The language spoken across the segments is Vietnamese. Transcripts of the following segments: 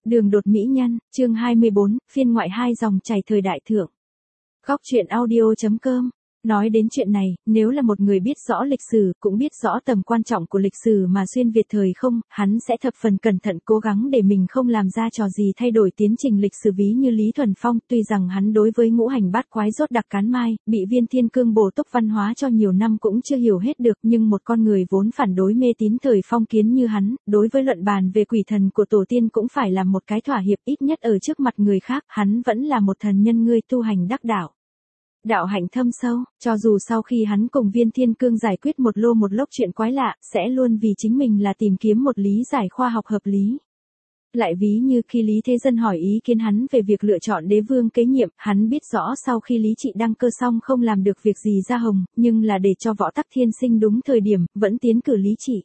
Đường đột mỹ nhân, chương 24, phiên ngoại 2 dòng chảy thời đại thượng. Góc truyện audio.com. Nói đến chuyện này, nếu là một người biết rõ lịch sử, cũng biết rõ tầm quan trọng của lịch sử mà xuyên Việt thời không, hắn sẽ thập phần cẩn thận cố gắng để mình không làm ra trò gì thay đổi tiến trình lịch sử, ví như Lý Thuần Phong. Tuy rằng hắn đối với ngũ hành bát quái rốt đặc cán mai, bị Viên Thiên Cương bổ túc văn hóa cho nhiều năm cũng chưa hiểu hết được, nhưng một con người vốn phản đối mê tín thời phong kiến như hắn, đối với luận bàn về quỷ thần của tổ tiên cũng phải làm một cái thỏa hiệp, ít nhất ở trước mặt người khác, hắn vẫn là một thần nhân người tu hành đắc đạo. Đạo hạnh thâm sâu, cho dù sau khi hắn cùng Viên Thiên Cương giải quyết một lô một lốc chuyện quái lạ, sẽ luôn vì chính mình là tìm kiếm một lý giải khoa học hợp lý. Lại ví như khi Lý Thế Dân hỏi ý kiến hắn về việc lựa chọn đế vương kế nhiệm, hắn biết rõ sau khi Lý Trị đăng cơ xong không làm được việc gì ra hồng, nhưng là để cho Võ Tắc Thiên sinh đúng thời điểm, vẫn tiến cử Lý Trị.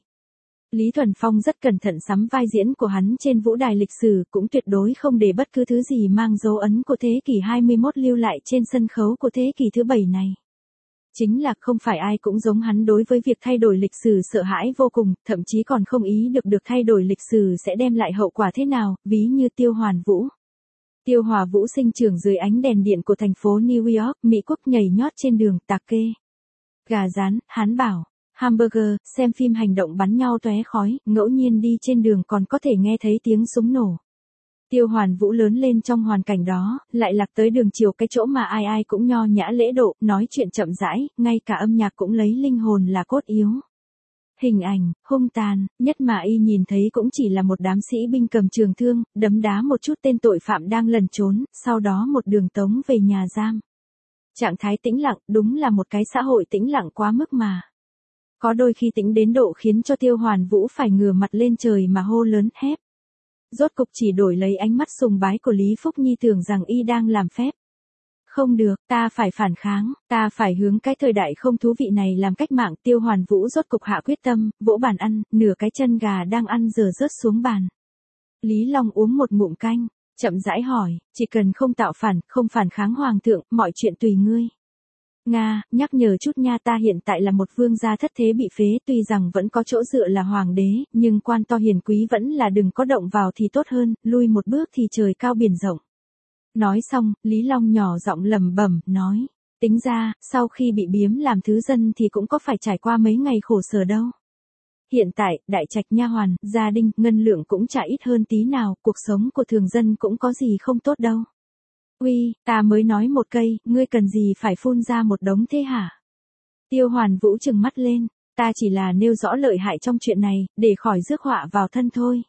Lý Thuần Phong rất cẩn thận sắm vai diễn của hắn trên vũ đài lịch sử, cũng tuyệt đối không để bất cứ thứ gì mang dấu ấn của thế kỷ 21 lưu lại trên sân khấu của thế kỷ thứ 7 này. Chính là không phải ai cũng giống hắn đối với việc thay đổi lịch sử sợ hãi vô cùng, thậm chí còn không ý được thay đổi lịch sử sẽ đem lại hậu quả thế nào, ví như Tiêu Hoàn Vũ. Tiêu Hòa Vũ sinh trưởng dưới ánh đèn điện của thành phố New York, Mỹ Quốc, nhảy nhót trên đường, tạc kê, gà rán, hán bảo, hamburger, xem phim hành động bắn nhau tóe khói, ngẫu nhiên đi trên đường còn có thể nghe thấy tiếng súng nổ. Tiêu Hoàn Vũ lớn lên trong hoàn cảnh đó, lại lạc tới đường chiều, cái chỗ mà ai ai cũng nho nhã lễ độ, nói chuyện chậm rãi, ngay cả âm nhạc cũng lấy linh hồn là cốt yếu. Hình ảnh, hung tàn, nhất mà y nhìn thấy cũng chỉ là một đám sĩ binh cầm trường thương, đấm đá một chút tên tội phạm đang lẩn trốn, sau đó một đường tống về nhà giam. Trạng thái tĩnh lặng, đúng là một cái xã hội tĩnh lặng quá mức mà. Có đôi khi tĩnh đến độ khiến cho Tiêu Hoàn Vũ phải ngửa mặt lên trời mà hô lớn hét. Rốt cục chỉ đổi lấy ánh mắt sùng bái của Lý Phúc Nhi, tưởng rằng y đang làm phép. Không được, ta phải phản kháng, ta phải hướng cái thời đại không thú vị này làm cách mạng. Tiêu Hoàn Vũ rốt cục hạ quyết tâm, vỗ bàn ăn, nửa cái chân gà đang ăn dở rớt xuống bàn. Lý Long uống một ngụm canh, chậm rãi hỏi, chỉ cần không tạo phản, không phản kháng hoàng thượng, mọi chuyện tùy ngươi. Nga, nhắc nhở chút nha, ta hiện tại là một vương gia thất thế bị phế, tuy rằng vẫn có chỗ dựa là hoàng đế, nhưng quan to hiền quý vẫn là đừng có động vào thì tốt hơn, lui một bước thì trời cao biển rộng. Nói xong, Lý Long nhỏ giọng lẩm bẩm, nói, tính ra, sau khi bị biếm làm thứ dân thì cũng có phải trải qua mấy ngày khổ sở đâu. Hiện tại, đại trạch nha hoàn, gia đình, ngân lượng cũng chả ít hơn tí nào, cuộc sống của thường dân cũng có gì không tốt đâu. Uy, ta mới nói một cây, ngươi cần gì phải phun ra một đống thế hả? Tiêu Hoàn Vũ trừng mắt lên, ta chỉ là nêu rõ lợi hại trong chuyện này, để khỏi rước họa vào thân thôi.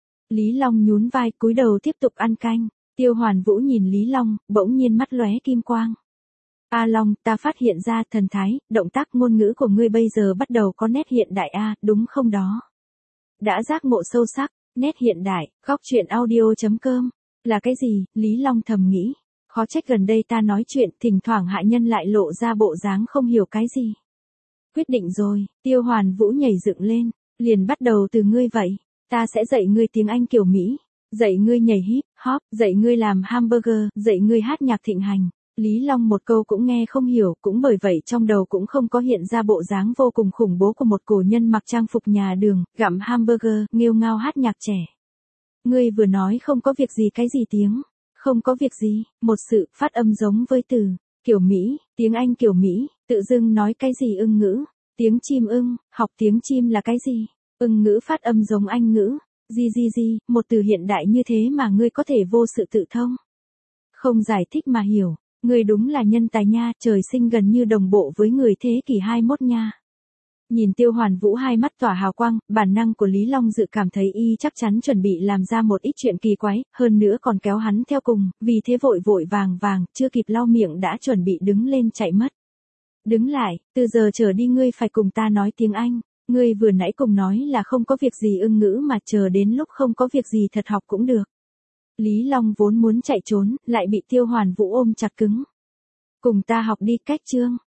Lý Long nhún vai, cúi đầu tiếp tục ăn canh. Tiêu Hoàn Vũ nhìn Lý Long, bỗng nhiên mắt lóe kim quang. A Long, ta phát hiện ra thần thái, động tác, ngôn ngữ của ngươi bây giờ bắt đầu có nét hiện đại a, đúng không đó? Đã giác ngộ sâu sắc, nét hiện đại, góc truyện audio.com. Là cái gì? Lý Long thầm nghĩ. Khó trách gần đây ta nói chuyện, thỉnh thoảng hạ nhân lại lộ ra bộ dáng không hiểu cái gì. Quyết định rồi, Tiêu Hoàn Vũ nhảy dựng lên, liền bắt đầu từ ngươi vậy. Ta sẽ dạy ngươi tiếng Anh kiểu Mỹ, dạy ngươi nhảy hip hop, dạy ngươi làm hamburger, dạy ngươi hát nhạc thịnh hành. Lý Long một câu cũng nghe không hiểu, cũng bởi vậy trong đầu cũng không có hiện ra bộ dáng vô cùng khủng bố của một cổ nhân mặc trang phục nhà đường, gặm hamburger, nghêu ngao hát nhạc trẻ. Ngươi vừa nói không có việc gì, cái gì tiếng? Không có việc gì, một sự phát âm giống với từ kiểu Mỹ, tiếng Anh kiểu Mỹ, tự dưng nói cái gì ưng ngữ, tiếng chim ưng, học tiếng chim là cái gì? Ưng ngữ phát âm giống Anh ngữ, gì, một từ hiện đại như thế mà ngươi có thể vô sự tự thông. Không giải thích mà hiểu, ngươi đúng là nhân tài nha, trời sinh gần như đồng bộ với người thế kỷ 21 nha. Nhìn Tiêu Hoàn Vũ hai mắt tỏa hào quang, bản năng của Lý Long dự cảm thấy y chắc chắn chuẩn bị làm ra một ít chuyện kỳ quái, hơn nữa còn kéo hắn theo cùng, vì thế vội vàng, chưa kịp lau miệng đã chuẩn bị đứng lên chạy mất. Đứng lại, từ giờ trở đi ngươi phải cùng ta nói tiếng Anh, ngươi vừa nãy cùng nói là không có việc gì ưng ngữ mà chờ đến lúc không có việc gì thật học cũng được. Lý Long vốn muốn chạy trốn, lại bị Tiêu Hoàn Vũ ôm chặt cứng. Cùng ta học đi, cách chương.